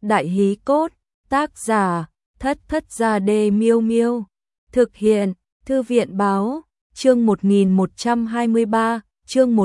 Đại hí cốt, tác giả, Thất Thất Gia Đê Miêu Miêu. Thực hiện, Thư viện báo, chương 1123, chương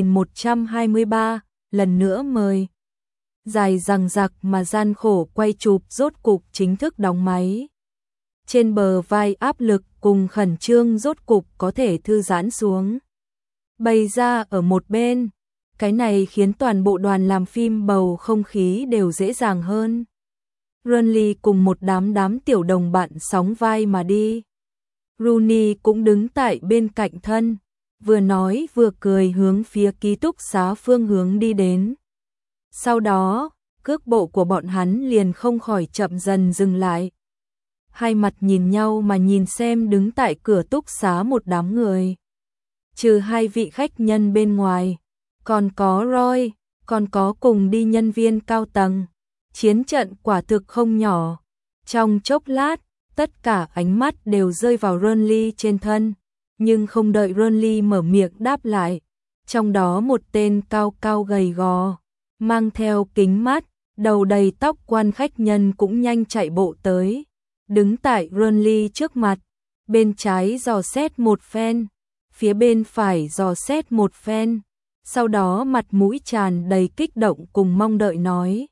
1123, lần nữa mời. Dài dằng dặc mà gian khổ quay chụp rốt cục chính thức đóng máy. Trên bờ vai áp lực cùng khẩn trương rốt cục có thể thư giãn xuống. Bày ra ở một bên, cái này khiến toàn bộ đoàn làm phim bầu không khí đều dễ dàng hơn. Rooney cùng một đám tiểu đồng bạn sóng vai mà đi. Rooney cũng đứng tại bên cạnh thân, vừa nói vừa cười hướng phía ký túc xá phương hướng đi đến. Sau đó, cước bộ của bọn hắn liền không khỏi chậm dần dừng lại. Hai mặt nhìn nhau mà nhìn xem đứng tại cửa túc xá một đám người. Trừ hai vị khách nhân bên ngoài, còn có Roy, còn có cùng đi nhân viên cao tầng. Chiến trận quả thực không nhỏ. Trong chốc lát, tất cả ánh mắt đều rơi vào Rooney trên thân, nhưng không đợi Rooney mở miệng đáp lại. Trong đó một tên cao cao gầy gò, mang theo kính mắt, đầu đầy tóc quan khách nhân cũng nhanh chạy bộ tới. Đứng tại Rooney trước mặt, bên trái dò xét một phen, phía bên phải dò xét một phen, sau đó mặt mũi tràn đầy kích động cùng mong đợi nói.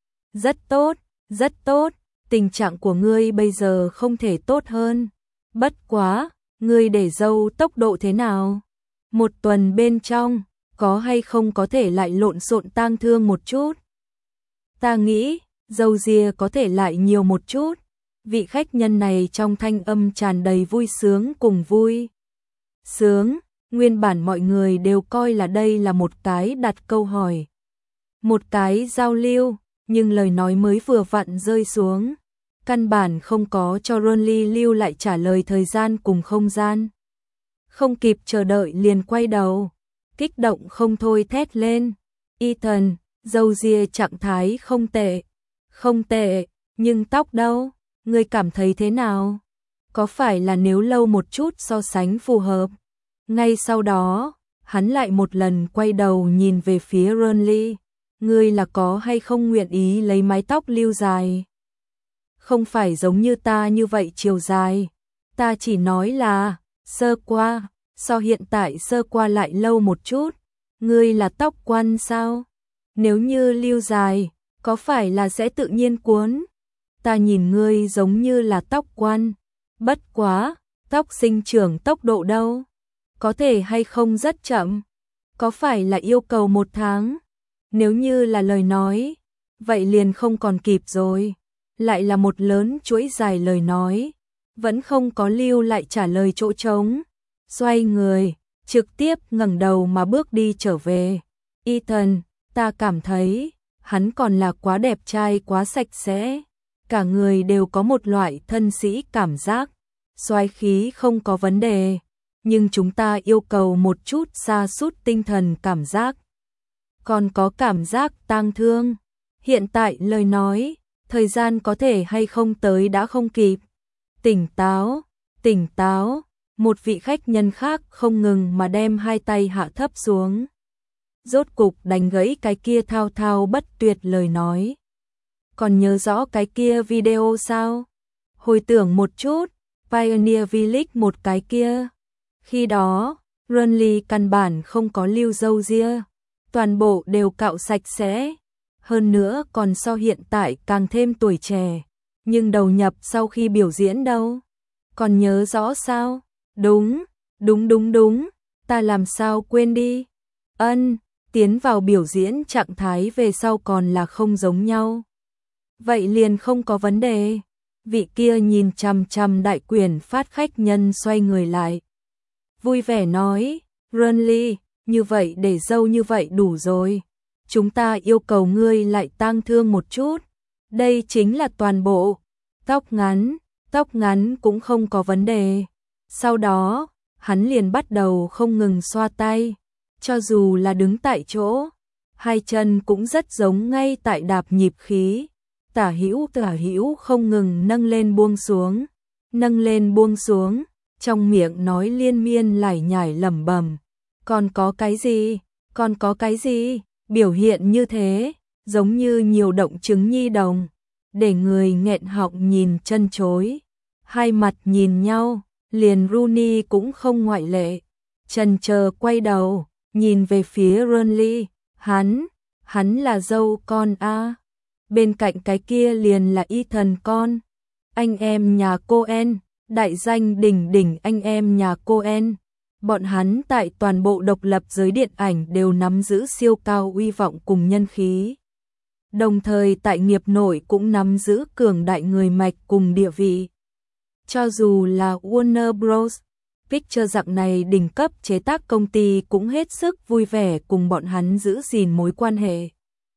Rất tốt, tình trạng của ngươi bây giờ không thể tốt hơn. Bất quá, ngươi để dâu tốc độ thế nào? Một tuần bên trong, có hay không có thể lại lộn xộn tang thương một chút? Ta nghĩ, dâu ria có thể lại nhiều một chút. Vị khách nhân này trong thanh âm tràn đầy vui sướng cùng vui sướng, nguyên bản mọi người đều coi là đây là một cái đặt câu hỏi, một cái giao lưu, nhưng lời nói mới vừa vặn rơi xuống, căn bản không có cho Rooney lưu lại trả lời thời gian cùng không gian. Không kịp chờ đợi liền quay đầu, kích động không thôi thét lên. Ethan, dâu ria trạng thái không tệ, nhưng tóc đâu? Ngươi cảm thấy thế nào? Có phải là nếu lâu một chút so sánh phù hợp? Ngay sau đó, hắn lại một lần quay đầu nhìn về phía Rooney. Ngươi là có hay không nguyện ý lấy mái tóc lưu dài? Không phải giống như ta như vậy chiều dài. Ta chỉ nói là, sơ qua, so hiện tại sơ qua lại lâu một chút. Ngươi là tóc quan sao? Nếu như lưu dài, có phải là sẽ tự nhiên cuốn? Ta nhìn ngươi giống như là tóc quan. Bất quá, tóc sinh trưởng tốc độ đâu? Có thể hay không rất chậm? Có phải là yêu cầu 1 tháng? Nếu như là lời nói, vậy liền không còn kịp rồi. Lại là một lớn chuỗi dài lời nói, vẫn không có lưu lại trả lời chỗ trống. Xoay người, trực tiếp ngẩng đầu mà bước đi trở về. Ethan, ta cảm thấy, hắn còn là quá đẹp trai quá sạch sẽ. Cả người đều có một loại thân sĩ cảm giác. Soái khí không có vấn đề, nhưng chúng ta yêu cầu một chút sa sút tinh thần cảm giác. Còn có cảm giác tang thương. Hiện tại lời nói, thời gian có thể hay không tới đã không kịp. Tỉnh táo, một vị khách nhân khác không ngừng mà đem hai tay hạ thấp xuống. Rốt cục đánh gãy cái kia thao thao bất tuyệt lời nói. Còn nhớ rõ cái kia video sao? Hồi tưởng một chút, Pioneer Village một cái kia. Khi đó, Rooney căn bản không có lưu râu ria, toàn bộ đều cạo sạch sẽ, hơn nữa còn so hiện tại càng thêm tuổi trẻ, nhưng đầu nhập sau khi biểu diễn đâu? Còn nhớ rõ sao? Đúng, ta làm sao quên đi? Tiến vào biểu diễn trạng thái về sau còn là không giống nhau. Vậy liền không có vấn đề. Vị kia nhìn chằm chằm đại quyền phát khách nhân xoay người lại. Vui vẻ nói, Rooney, như vậy để dâu như vậy đủ rồi. Chúng ta yêu cầu ngươi lại tang thương một chút. Đây chính là toàn bộ. Tóc ngắn cũng không có vấn đề. Sau đó, hắn liền bắt đầu không ngừng xoa tay. Cho dù là đứng tại chỗ, hai chân cũng rất giống ngay tại đạp nhịp khí. Tả hữu không ngừng nâng lên buông xuống, trong miệng nói liên miên lải nhải lẩm bẩm. Còn có cái gì? Biểu hiện như thế, giống như nhiều động chứng nhi đồng. để người nghẹn họng nhìn chân chối. Hai mặt nhìn nhau, liền Rooney cũng không ngoại lệ. Chần chờ quay đầu, nhìn về phía Burnley, hắn là dâu con a. Bên cạnh cái kia liền là Ethan con, anh em nhà Coen, đại danh đỉnh đỉnh anh em nhà Coen. Bọn hắn tại toàn bộ độc lập giới điện ảnh đều nắm giữ siêu cao uy vọng cùng nhân khí. Đồng thời tại nghiệp nội cũng nắm giữ cường đại người mạch cùng địa vị. Cho dù là Warner Bros. Pictures dạng này đỉnh cấp chế tác công ty cũng hết sức vui vẻ cùng bọn hắn giữ gìn mối quan hệ.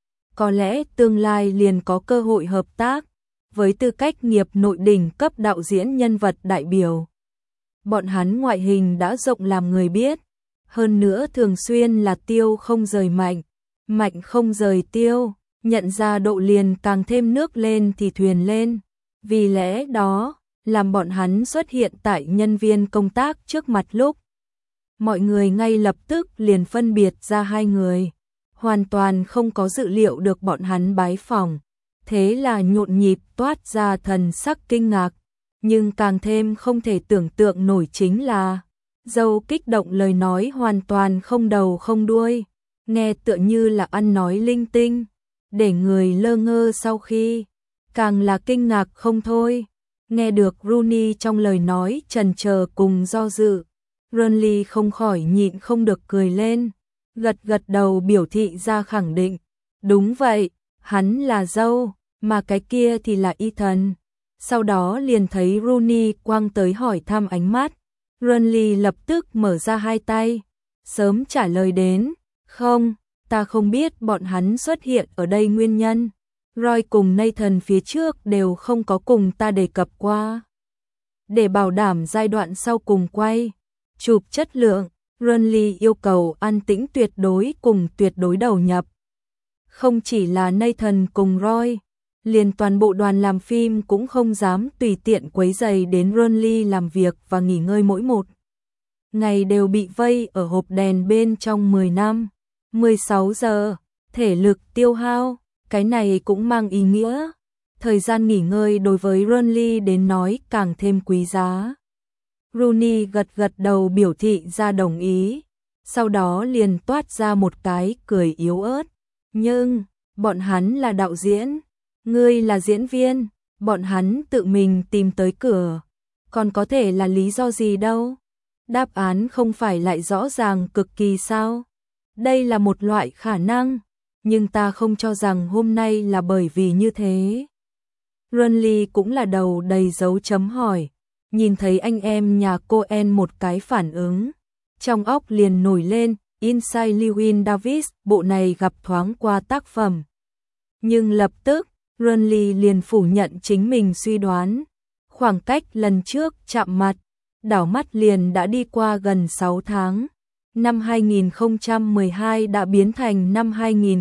Có lẽ tương lai liền có cơ hội hợp tác, với tư cách nghiệp nội đỉnh cấp đạo diễn nhân vật đại biểu. Bọn hắn ngoại hình đã rộng làm người biết, hơn nữa thường xuyên là tiêu không rời mạnh, mạnh không rời tiêu, nhận ra độ liền càng thêm nước lên thì thuyền lên. Vì lẽ đó, làm bọn hắn xuất hiện tại nhân viên công tác trước mặt lúc. Mọi người ngay lập tức liền phân biệt ra hai người, hoàn toàn không có dự liệu được bọn hắn bái phỏng. Thế là nhộn nhịp toát ra thần sắc kinh ngạc, nhưng càng thêm không thể tưởng tượng nổi chính là dâu kích động lời nói hoàn toàn không đầu không đuôi, nghe tựa như là ăn nói linh tinh, để người lơ ngơ sau khi, càng là kinh ngạc không thôi. Nghe được Rooney trong lời nói chần chờ cùng do dự, Burnley không khỏi nhịn không được cười lên, gật gật đầu biểu thị ra khẳng định. Đúng vậy, hắn là dâu, mà cái kia thì là Ethan. Sau đó liền thấy Rooney quăng tới hỏi thăm ánh mắt. Burnley lập tức mở ra hai tay, sớm trả lời đến, không, ta không biết bọn hắn xuất hiện ở đây nguyên nhân. Roy cùng Nathan phía trước đều không có cùng ta đề cập qua. Để bảo đảm giai đoạn sau cùng quay chụp chất lượng, Burnley yêu cầu an tĩnh tuyệt đối cùng tuyệt đối đầu nhập. Không chỉ là Nathan cùng Roy, liền toàn bộ đoàn làm phim cũng không dám tùy tiện quấy rầy đến Burnley làm việc và nghỉ ngơi mỗi một ngày đều bị vây ở hộp đèn bên trong 10 năm, 16 giờ, thể lực tiêu hao. Cái này cũng mang ý nghĩa, thời gian nghỉ ngơi đối với Burnley đến nói càng thêm quý giá. Rooney gật gật đầu biểu thị ra đồng ý, sau đó liền toát ra một cái cười yếu ớt. Nhưng, bọn hắn là đạo diễn, ngươi là diễn viên, bọn hắn tự mình tìm tới cửa, còn có thể là lý do gì đâu? Đáp án không phải lại rõ ràng cực kỳ sao? Đây là một loại khả năng. Nhưng ta không cho rằng hôm nay là bởi vì như thế. Burnley cũng là đầu đầy dấu chấm hỏi, nhìn thấy anh em nhà Coen một cái phản ứng, trong óc liền nổi lên, Inside Llewyn Davis, bộ này gặp thoáng qua tác phẩm. Nhưng lập tức, Burnley liền phủ nhận chính mình suy đoán, khoảng cách lần trước chạm mặt, đảo mắt liền đã đi qua gần 6 tháng. Năm 2012 đã biến thành năm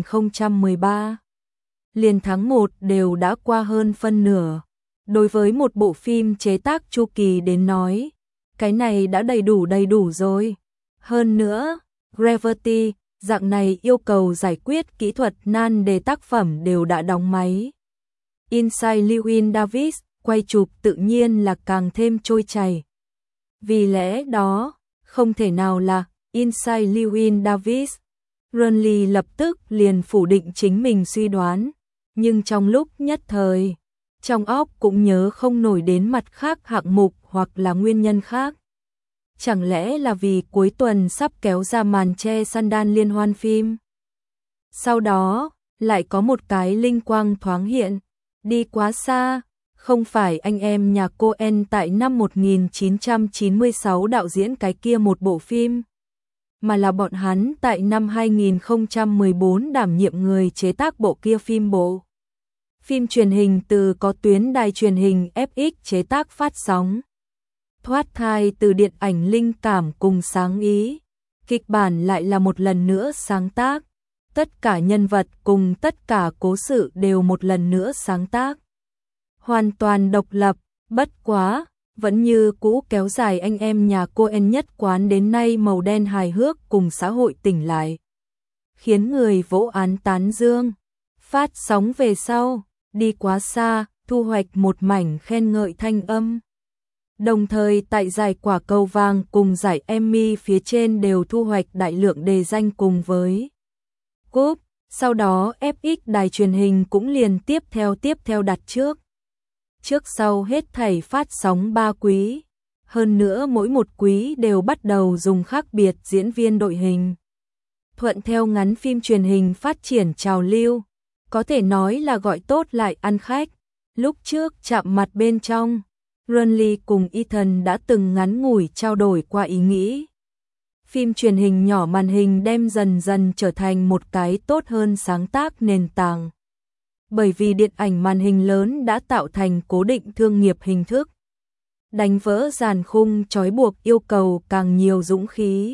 2013. Liền tháng 1 đều đã qua hơn phân nửa. Đối với một bộ phim chế tác chu kỳ đến nói, cái này đã đầy đủ rồi. Hơn nữa, Gravity, dạng này yêu cầu giải quyết kỹ thuật nan đề tác phẩm đều đã đóng máy. Inside Llewyn Davis, quay chụp tự nhiên là càng thêm trôi chảy. Vì lẽ đó, không thể nào là Inside Llewyn Davis. Burnley lập tức liền phủ định chính mình suy đoán, nhưng trong lúc nhất thời, trong óc cũng nhớ không nổi đến mặt khác hạng mục hoặc là nguyên nhân khác. Chẳng lẽ là vì cuối tuần sắp kéo ra màn che Sundance liên hoan phim? Sau đó, lại có một cái linh quang thoáng hiện, đi quá xa, không phải anh em nhà Coen tại năm 1996 đạo diễn cái kia một bộ phim, mà là bọn hắn tại năm 2014 đảm nhiệm người chế tác bộ kia phim bộ. Phim truyền hình từ có tuyến đài truyền hình FX chế tác phát sóng. Thoát thai từ điện ảnh linh cảm cùng sáng ý, kịch bản lại là một lần nữa sáng tác. Tất cả nhân vật cùng tất cả cố sự đều một lần nữa sáng tác. Hoàn toàn độc lập, bất quá, vẫn như cũ kéo dài anh em nhà Coen nhất quán đến nay màu đen hài hước cùng xã hội tỉnh lại. Khiến người vỗ án tán dương. Phát sóng về sau, đi quá xa, thu hoạch một mảnh khen ngợi thanh âm. Đồng thời tại giải quả cầu vàng cùng giải Emmy phía trên đều thu hoạch đại lượng đề danh cùng với cúp. Sau đó FX đài truyền hình cũng liền tiếp theo đặt trước. Trước sau hết thảy phát sóng 3 quý. Hơn nữa mỗi một quý đều bắt đầu dùng khác biệt diễn viên đội hình. Thuận theo ngắn phim truyền hình phát triển trào lưu, có thể nói là gọi tốt lại ăn khách. Lúc trước chạm mặt bên trong, Renly cùng Ethan đã từng ngắn ngủi trao đổi qua ý nghĩ. Phim truyền hình nhỏ màn hình đem dần dần trở thành một cái tốt hơn sáng tác nền tảng. Bởi vì điện ảnh màn hình lớn đã tạo thành cố định thương nghiệp hình thức. Đánh vỡ dàn khung trói buộc yêu cầu càng nhiều dũng khí.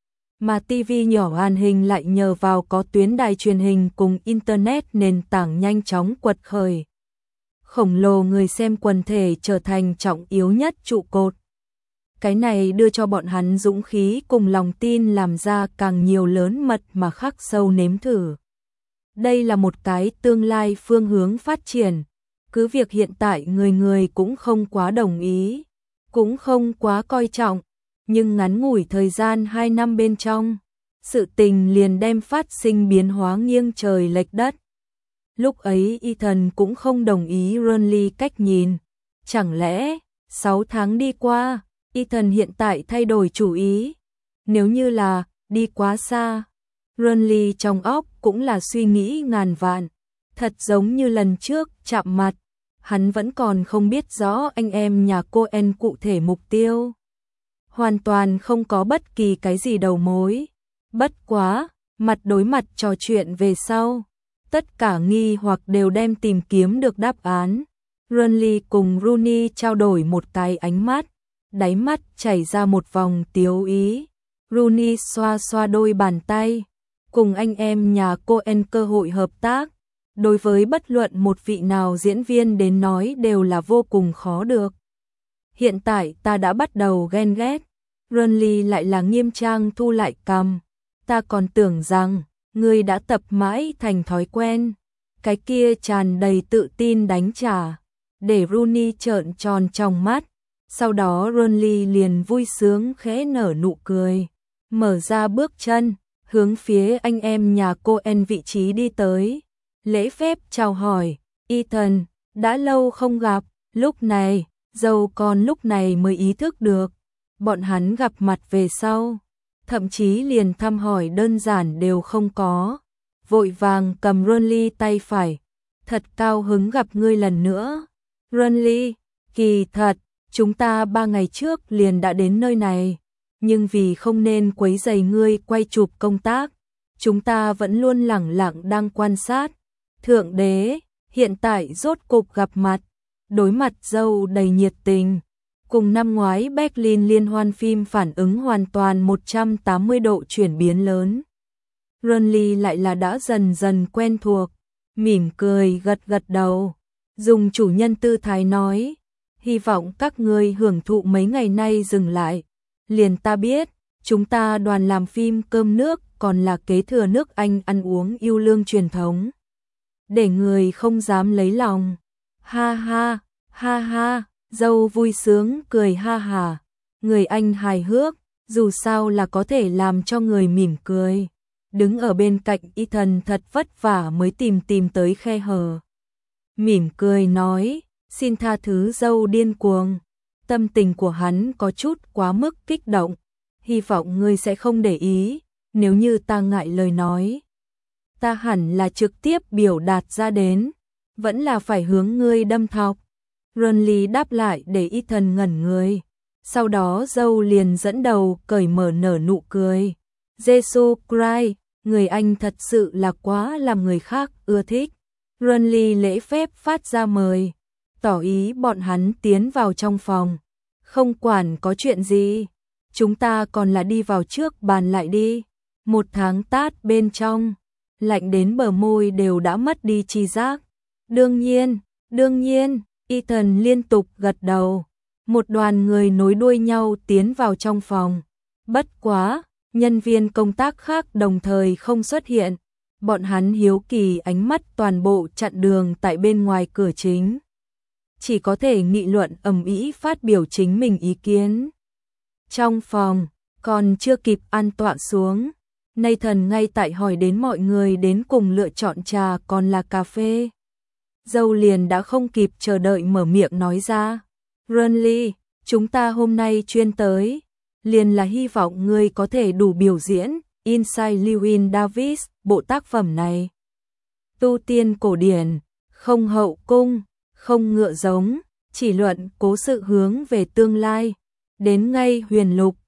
Mà TV nhỏ màn hình lại nhờ vào có tuyến đài truyền hình cùng Internet nền tảng nhanh chóng quật khởi. Khổng lồ người xem quần thể trở thành trọng yếu nhất trụ cột. Cái này đưa cho bọn hắn dũng khí cùng lòng tin làm ra càng nhiều lớn mật mà khắc sâu nếm thử. Đây là một cái tương lai phương hướng phát triển. Cứ việc hiện tại người người cũng không quá đồng ý, cũng không quá coi trọng, nhưng ngắn ngủi thời gian 2 năm bên trong, sự tình liền đem phát sinh biến hóa nghiêng trời lệch đất. Lúc ấy Ethan cũng không đồng ý Renly cách nhìn. Chẳng lẽ 6 tháng đi qua, Ethan hiện tại thay đổi chủ ý? Nếu như là đi quá xa, Renly trong óc cũng là suy nghĩ ngàn vạn. Thật giống như lần trước chạm mặt, hắn vẫn còn không biết rõ anh em nhà Coen cụ thể mục tiêu. Hoàn toàn không có bất kỳ cái gì đầu mối. Bất quá, mặt đối mặt trò chuyện về sau, tất cả nghi hoặc đều đem tìm kiếm được đáp án. Renly cùng Rooney trao đổi một cái ánh mắt, đáy mắt chảy ra một vòng tiếu ý. Rooney xoa xoa đôi bàn tay, cùng anh em nhà Coen cơ hội hợp tác, đối với bất luận một vị nào diễn viên đến nói đều là vô cùng khó được. Hiện tại ta đã bắt đầu ghen ghét. Renly lại là nghiêm trang thu lại cằm. Ta còn tưởng rằng ngươi đã tập mãi thành thói quen. Cái kia tràn đầy tự tin đánh trả, để Rooney trợn tròn trong mắt. Sau đó Renly liền vui sướng khẽ nở nụ cười, mở ra bước chân, hướng phía anh em nhà Coen vị trí đi tới. Lễ phép chào hỏi, Ethan, đã lâu không gặp. Lúc này, dâu con lúc này mới ý thức được, bọn hắn gặp mặt về sau, thậm chí liền thăm hỏi đơn giản đều không có. Vội vàng cầm Renly tay phải, thật cao hứng gặp ngươi lần nữa. Renly, kỳ thật, chúng ta 3 ngày trước liền đã đến nơi này, nhưng vì không nên quấy rầy ngươi quay chụp công tác, chúng ta vẫn luôn lẳng lặng đang quan sát. Thượng đế, hiện tại rốt cục gặp mặt, đối mặt dâu đầy nhiệt tình. Cùng năm ngoái Berlin liên hoan phim phản ứng hoàn toàn 180 độ chuyển biến lớn. Renly lại là đã dần dần quen thuộc, mỉm cười gật gật đầu, dùng chủ nhân tư thái nói, hy vọng các ngươi hưởng thụ mấy ngày nay dừng lại. Liền ta biết, chúng ta đoàn làm phim cơm nước còn là kế thừa nước Anh ăn uống yêu lương truyền thống. Để người không dám lấy lòng. Ha ha, ha ha, dâu vui sướng cười ha hà. Người Anh hài hước, dù sao là có thể làm cho người mỉm cười. Đứng ở bên cạnh Ethan thật vất vả mới tìm tới khe hở. Mỉm cười nói, xin tha thứ dâu điên cuồng. Tâm tình của hắn có chút quá mức kích động. Hy vọng ngươi sẽ không để ý, nếu như ta ngại lời nói. Ta hẳn là trực tiếp biểu đạt ra đến, vẫn là phải hướng ngươi đâm thọc. Renly đáp lại để Ethan ngẩn người. Sau đó dâu liền dẫn đầu cởi mở nở nụ cười. Jesus Christ, người Anh thật sự là quá làm người khác ưa thích. Renly lễ phép phát ra mời, tỏ ý bọn hắn tiến vào trong phòng. Không quản có chuyện gì, chúng ta còn là đi vào trước bàn lại đi. 1 tháng tát bên trong, lạnh đến bờ môi đều đã mất đi chi giác. Đương nhiên, Ethan liên tục gật đầu. Một đoàn người nối đuôi nhau tiến vào trong phòng. Bất quá, nhân viên công tác khác đồng thời không xuất hiện. Bọn hắn hiếu kỳ ánh mắt toàn bộ chặn đường tại bên ngoài cửa chính. chỉ có thể nghị luận ầm ĩ phát biểu chính mình ý kiến. Trong phòng, còn chưa kịp an tọa xuống, Nathan ngay tại hỏi đến mọi người đến cùng lựa chọn trà còn là cà phê. Dâu liền đã không kịp chờ đợi mở miệng nói ra. Renly, chúng ta hôm nay chuyên tới, liền là hy vọng ngươi có thể đủ biểu diễn Inside Llewyn Davis, bộ tác phẩm này. Tu tiên cổ điển, không hậu cung, không ngựa giống, chỉ luận cố sự hướng về tương lai, đến ngay huyền lục,